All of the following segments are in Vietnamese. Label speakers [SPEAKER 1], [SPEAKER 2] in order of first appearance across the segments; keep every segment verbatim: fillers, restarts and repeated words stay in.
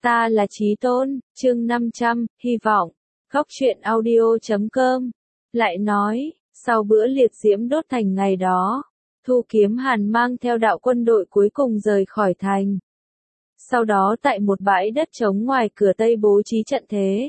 [SPEAKER 1] Ta là Chí Tôn, chương năm trăm, hy vọng. Góc truyện audio chấm com. Lại nói, sau bữa liệt diễm đốt thành ngày đó, Thu Kiếm Hàn mang theo đạo quân đội cuối cùng rời khỏi thành. Sau đó tại một bãi đất trống ngoài cửa Tây bố trí trận thế.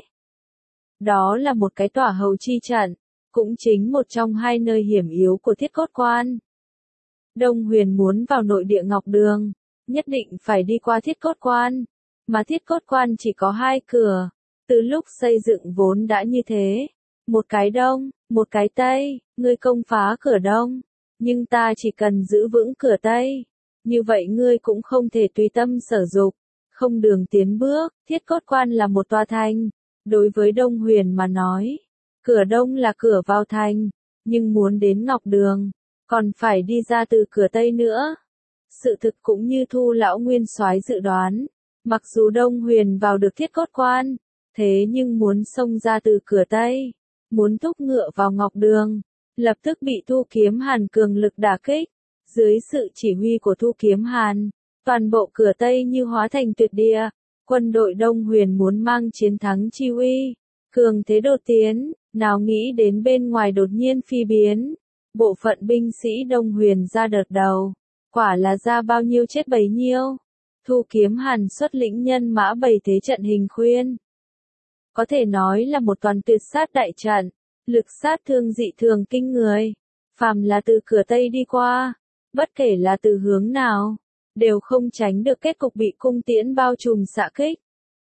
[SPEAKER 1] Đó là một cái tỏa hầu chi trận, cũng chính một trong hai nơi hiểm yếu của Thiết Cốt Quan. Đông Huyền muốn vào nội địa Ngọc Đường, nhất định phải đi qua Thiết Cốt Quan, mà Thiết Cốt Quan chỉ có hai cửa, từ lúc xây dựng vốn đã như thế, một cái đông, một cái tây, ngươi công phá cửa đông, nhưng ta chỉ cần giữ vững cửa tây, như vậy ngươi cũng không thể tùy tâm sở dục, không đường tiến bước. Thiết Cốt Quan là một tòa thành, đối với Đông Huyền mà nói, cửa đông là cửa vào thành, nhưng muốn đến Ngọc Đường, còn phải đi ra từ cửa tây nữa. Sự thực cũng như Thu lão nguyên soái dự đoán, mặc dù Đông Huyền vào được Thiết Cốt Quan, thế nhưng muốn xông ra từ cửa tây, muốn thúc ngựa vào Ngọc Đường, lập tức bị Thu Kiếm Hàn cường lực đả kích. Dưới sự chỉ huy của Thu Kiếm Hàn, toàn bộ cửa tây như hóa thành tuyệt địa. Quân đội Đông Huyền muốn mang chiến thắng chi uy, cường thế đột tiến, nào nghĩ đến bên ngoài đột nhiên phi biến. Bộ phận binh sĩ Đông Huyền ra đợt đầu, quả là ra bao nhiêu chết bấy nhiêu. Thu Kiếm Hàn xuất lĩnh nhân mã bày thế trận hình khuyên. Có thể nói là một toàn tuyệt sát đại trận, lực sát thương dị thường kinh người. Phàm là từ cửa Tây đi qua, bất kể là từ hướng nào, đều không tránh được kết cục bị cung tiễn bao trùm xạ kích.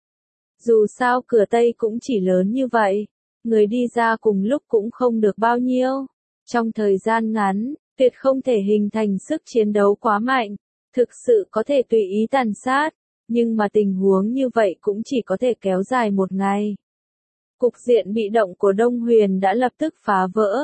[SPEAKER 1] Dù sao cửa Tây cũng chỉ lớn như vậy, người đi ra cùng lúc cũng không được bao nhiêu. Trong thời gian ngắn, tuyệt không thể hình thành sức chiến đấu quá mạnh, thực sự có thể tùy ý tàn sát, nhưng mà tình huống như vậy cũng chỉ có thể kéo dài một ngày. Cục diện bị động của Đông Huyền đã lập tức phá vỡ.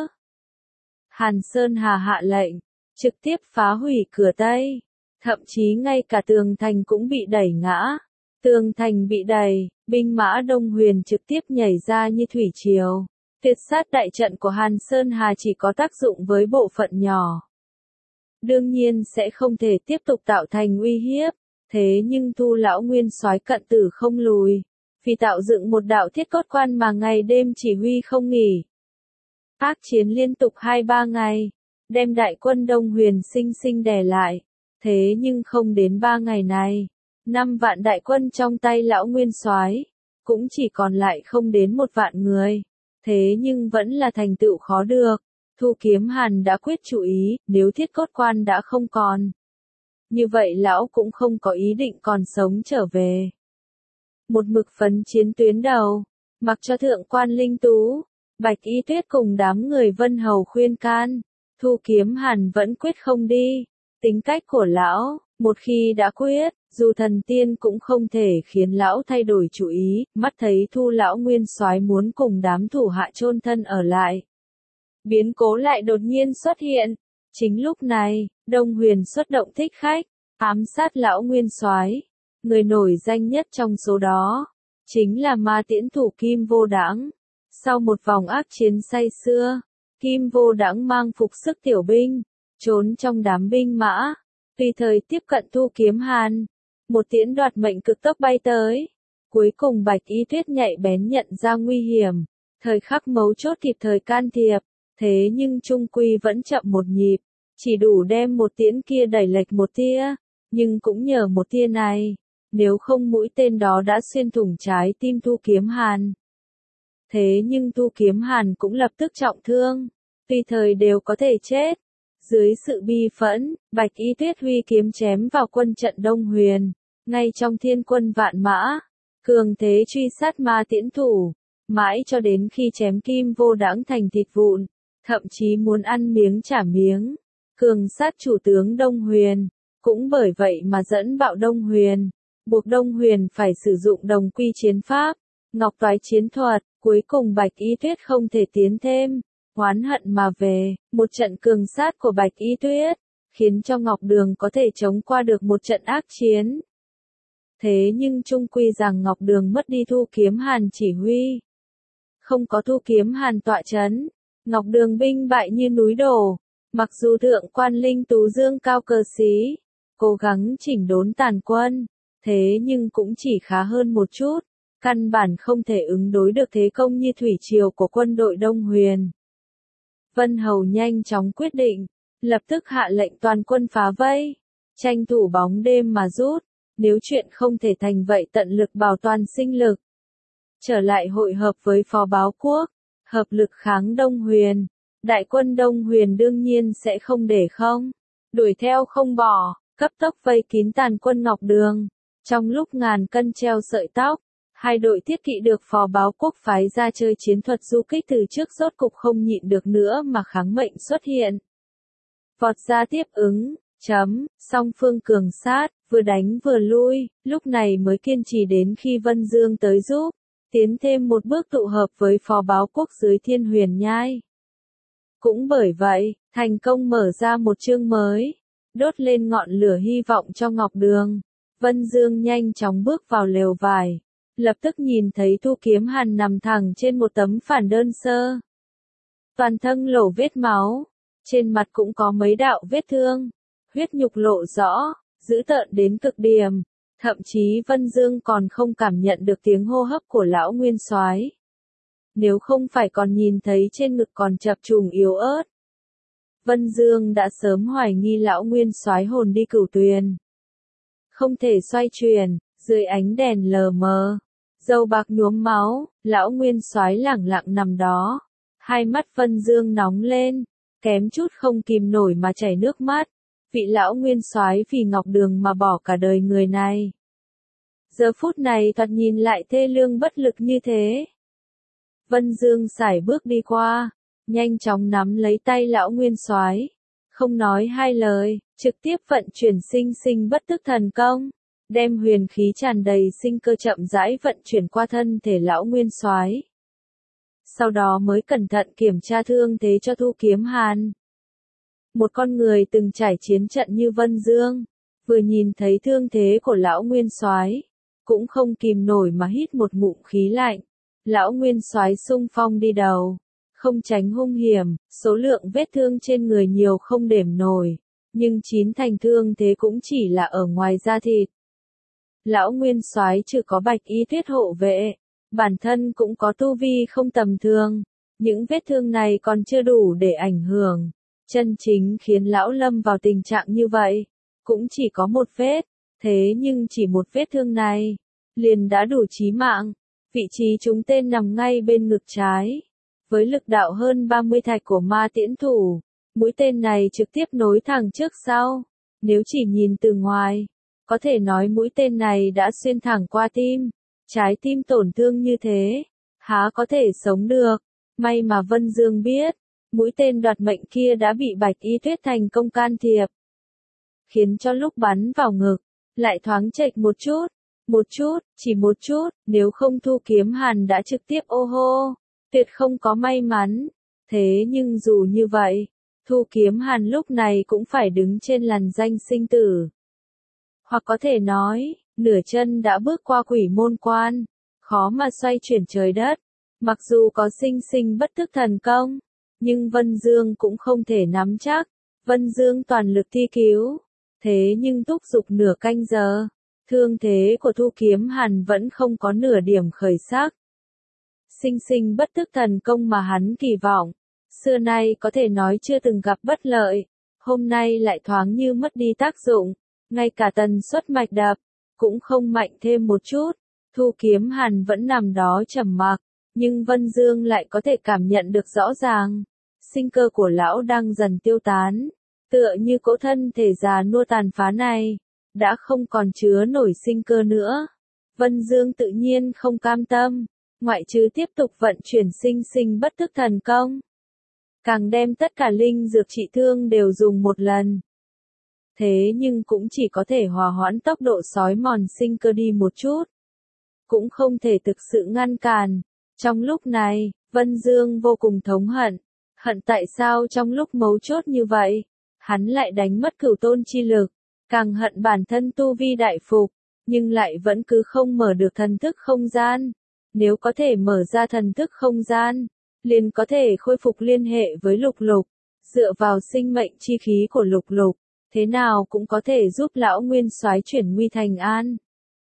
[SPEAKER 1] Hàn Sơn Hà hạ lệnh, trực tiếp phá hủy cửa Tây, thậm chí ngay cả tường thành cũng bị đẩy ngã. Tường thành bị đẩy, binh mã Đông Huyền trực tiếp nhảy ra như thủy triều. Tuyệt sát đại trận của Hàn Sơn Hà chỉ có tác dụng với bộ phận nhỏ. Đương nhiên sẽ không thể tiếp tục tạo thành uy hiếp, thế nhưng Thu lão nguyên soái cận tử không lùi, vì tạo dựng một đạo Thiết Cốt Quan mà ngày đêm chỉ huy không nghỉ. Ác chiến liên tục hai ba ngày, đem đại quân Đông Huyền sinh sinh đè lại, thế nhưng không đến ba ngày này, năm vạn đại quân trong tay lão nguyên soái cũng chỉ còn lại không đến một vạn người. Thế nhưng vẫn là thành tựu khó được. Thu Kiếm Hàn đã quyết chủ ý, nếu Thiết Cốt Quan đã không còn, như vậy lão cũng không có ý định còn sống trở về. Một mực phấn chiến tuyến đầu, mặc cho thượng quan Linh Tú, Bạch Y Tuyết cùng đám người Vân Hầu khuyên can, Thu Kiếm Hàn vẫn quyết không đi. Tính cách của lão, một khi đã quyết, dù thần tiên cũng không thể khiến lão thay đổi chủ ý. Mắt thấy Thu lão nguyên soái muốn cùng đám thủ hạ chôn thân ở lại, biến cố lại đột nhiên xuất hiện. Chính lúc này, Đông Huyền xuất động thích khách, ám sát lão nguyên soái. Người nổi danh nhất trong số đó chính là ma tiễn thủ Kim Vô Đãng. Sau một vòng ác chiến say sưa, Kim Vô Đãng mang phục sức tiểu binh, trốn trong đám binh mã, tùy thời tiếp cận Thu Kiếm Hàn. Một tiễn đoạt mệnh cực tốc bay tới. Cuối cùng Bạch Y Tuyết nhạy bén nhận ra nguy hiểm, thời khắc mấu chốt kịp thời can thiệp, thế nhưng trung quy vẫn chậm một nhịp, chỉ đủ đem một tiễn kia đẩy lệch một tia, nhưng cũng nhờ một tia này, nếu không mũi tên đó đã xuyên thủng trái tim Thu Kiếm Hàn. Thế nhưng Thu Kiếm Hàn cũng lập tức trọng thương, tùy thời đều có thể chết. Dưới sự bi phẫn, Bạch Y Tuyết huy kiếm chém vào quân trận Đông Huyền, ngay trong thiên quân vạn mã, cường thế truy sát ma tiễn thủ, mãi cho đến khi chém Kim Vô Đãng thành thịt vụn, thậm chí muốn ăn miếng trả miếng. Cường sát chủ tướng Đông Huyền, cũng bởi vậy mà dẫn bạo Đông Huyền, buộc Đông Huyền phải sử dụng đồng quy chiến pháp, ngọc toái chiến thuật. Cuối cùng Bạch Y Tuyết không thể tiến thêm, oán hận mà về. Một trận cường sát của Bạch Y Tuyết, khiến cho Ngọc Đường có thể chống qua được một trận ác chiến. Thế nhưng chung quy rằng Ngọc Đường mất đi Thu Kiếm Hàn chỉ huy. Không có Thu Kiếm Hàn tọa chấn, Ngọc Đường binh bại như núi đổ. Mặc dù thượng quan Linh Tú dương cao cờ xí, cố gắng chỉnh đốn tàn quân, thế nhưng cũng chỉ khá hơn một chút, căn bản không thể ứng đối được thế công như thủy triều của quân đội Đông Huyền. Vân Hầu nhanh chóng quyết định, lập tức hạ lệnh toàn quân phá vây, tranh thủ bóng đêm mà rút, nếu chuyện không thể thành vậy tận lực bảo toàn sinh lực. Trở lại hội hợp với Phó Báo Quốc, hợp lực kháng Đông Huyền, đại quân Đông Huyền đương nhiên sẽ không để không, đuổi theo không bỏ, cấp tốc vây kín tàn quân Ngọc Đường. Trong lúc ngàn cân treo sợi tóc, hai đội thiết kỵ được Phó Báo Quốc phái ra chơi chiến thuật du kích từ trước rốt cục không nhịn được nữa mà kháng mệnh xuất hiện. Vọt ra tiếp ứng, chấm, song phương cường sát, vừa đánh vừa lui, lúc này mới kiên trì đến khi Vân Dương tới giúp, tiến thêm một bước tụ hợp với Phó Báo Quốc dưới Thiên Huyền Nhai. Cũng bởi vậy, thành công mở ra một chương mới, đốt lên ngọn lửa hy vọng cho Ngọc Đường. Vân Dương nhanh chóng bước vào lều vải, lập tức nhìn thấy Thu Kiếm Hàn nằm thẳng trên một tấm phản đơn sơ. Toàn thân lổ vết máu, trên mặt cũng có mấy đạo vết thương, huyết nhục lộ rõ, dữ tợn đến cực điểm, thậm chí Vân Dương còn không cảm nhận được tiếng hô hấp của lão nguyên soái. Nếu không phải còn nhìn thấy trên ngực còn chập trùng yếu ớt, Vân Dương đã sớm hoài nghi lão nguyên soái hồn đi cửu tuyền. Không thể xoay chuyển, dưới ánh đèn lờ mờ, dầu bạc nhuốm máu, lão nguyên soái lẳng lặng nằm đó. Hai mắt Vân Dương nóng lên, kém chút không kìm nổi mà chảy nước mắt. Vị lão nguyên soái vì Ngọc Đường mà bỏ cả đời người này. Giờ phút này thoạt nhìn lại thê lương bất lực như thế. Vân Dương sải bước đi qua, nhanh chóng nắm lấy tay lão nguyên soái, không nói hai lời, trực tiếp vận chuyển sinh sinh bất tức thần công, đem huyền khí tràn đầy sinh cơ chậm rãi vận chuyển qua thân thể lão nguyên soái. Sau đó mới cẩn thận kiểm tra thương thế cho Thu Kiếm Hàn. Một con người từng trải chiến trận như Vân Dương, vừa nhìn thấy thương thế của lão nguyên soái, cũng không kìm nổi mà hít một ngụm khí lạnh. Lão nguyên soái xung phong đi đầu, không tránh hung hiểm, số lượng vết thương trên người nhiều không đếm nổi, nhưng chín thành thương thế cũng chỉ là ở ngoài da thịt. Lão nguyên soái chưa có bạch y tuyết hộ vệ, bản thân cũng có tu vi không tầm thường, những vết thương này còn chưa đủ để ảnh hưởng. Chân chính khiến lão lâm vào tình trạng như vậy, cũng chỉ có một vết, thế nhưng chỉ một vết thương này, liền đã đủ chí mạng. Vị trí trúng tên nằm ngay bên ngực trái, với lực đạo hơn ba mươi thạch của ma tiễn thủ, mũi tên này trực tiếp nối thẳng trước sau. Nếu chỉ nhìn từ ngoài, có thể nói mũi tên này đã xuyên thẳng qua tim, trái tim tổn thương như thế, há có thể sống được. May mà Vân Dương biết, mũi tên đoạt mệnh kia đã bị Bạch Y Tuyết thành công can thiệp, khiến cho lúc bắn vào ngực, lại thoáng chệch một chút, một chút, chỉ một chút, nếu không Thu Kiếm Hàn đã trực tiếp ô hô, tuyệt không có may mắn. Thế nhưng dù như vậy, Thu Kiếm Hàn lúc này cũng phải đứng trên làn danh sinh tử. Hoặc có thể nói, nửa chân đã bước qua quỷ môn quan, khó mà xoay chuyển trời đất. Mặc dù có sinh sinh bất tức thần công, nhưng Vân Dương cũng không thể nắm chắc. Vân Dương toàn lực thi cứu, thế nhưng thúc giục nửa canh giờ, thương thế của Thu Kiếm Hàn vẫn không có nửa điểm khởi sắc. Sinh sinh bất tức thần công mà hắn kỳ vọng, xưa nay có thể nói chưa từng gặp bất lợi, hôm nay lại thoáng như mất đi tác dụng, ngay cả tần suất mạch đập, cũng không mạnh thêm một chút. Thu Kiếm Hàn vẫn nằm đó trầm mặc, nhưng Vân Dương lại có thể cảm nhận được rõ ràng, sinh cơ của lão đang dần tiêu tán, tựa như cỗ thân thể già nua tàn phá này, đã không còn chứa nổi sinh cơ nữa. Vân Dương tự nhiên không cam tâm, ngoại trừ tiếp tục vận chuyển sinh sinh bất tức thần công, càng đem tất cả linh dược trị thương đều dùng một lần. Thế nhưng cũng chỉ có thể hòa hoãn tốc độ sói mòn sinh cơ đi một chút, cũng không thể thực sự ngăn cản. Trong lúc này, Vân Dương vô cùng thống hận, hận tại sao trong lúc mấu chốt như vậy, hắn lại đánh mất cửu tôn chi lực, càng hận bản thân tu vi đại phục, nhưng lại vẫn cứ không mở được thần thức không gian. Nếu có thể mở ra thần thức không gian, liền có thể khôi phục liên hệ với Lục Lục, dựa vào sinh mệnh chi khí của Lục Lục, thế nào cũng có thể giúp lão nguyên soái chuyển nguy thành an.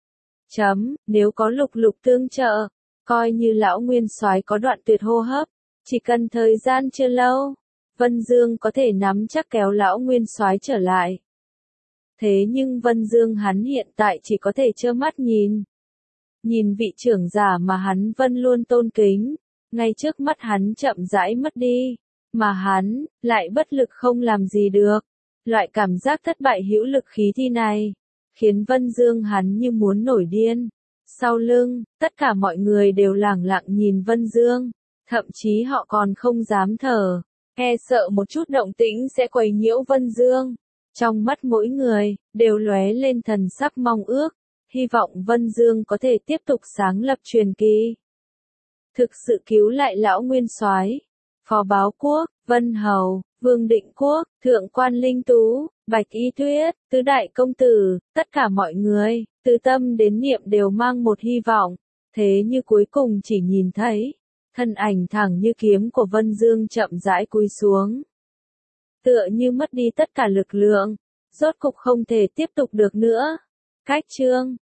[SPEAKER 1] Chấm, nếu có Lục Lục tương trợ, coi như lão nguyên soái có đoạn tuyệt hô hấp, chỉ cần thời gian chưa lâu, Vân Dương có thể nắm chắc kéo lão nguyên soái trở lại. Thế nhưng Vân Dương hắn hiện tại chỉ có thể trơ mắt nhìn. Nhìn vị trưởng giả mà hắn Vân luôn tôn kính, ngay trước mắt hắn chậm rãi mất đi, mà hắn lại bất lực không làm gì được. Loại cảm giác thất bại hữu lực khí thi này, khiến Vân Dương hắn như muốn nổi điên. Sau lưng, tất cả mọi người đều lẳng lặng nhìn Vân Dương, thậm chí họ còn không dám thở, e sợ một chút động tĩnh sẽ quấy nhiễu Vân Dương. Trong mắt mỗi người, đều lóe lên thần sắc mong ước, hy vọng Vân Dương có thể tiếp tục sáng lập truyền kỳ. Thực sự cứu lại lão nguyên soái. Phó Báo Quốc, Vân Hầu, Vương Định Quốc, Thượng quan Linh Tú, Bạch Y Tuyết, Tứ Đại Công Tử, tất cả mọi người, từ tâm đến niệm đều mang một hy vọng, thế như cuối cùng chỉ nhìn thấy, thân ảnh thẳng như kiếm của Vân Dương chậm rãi cúi xuống. Tựa như mất đi tất cả lực lượng, rốt cục không thể tiếp tục được nữa. Cách chương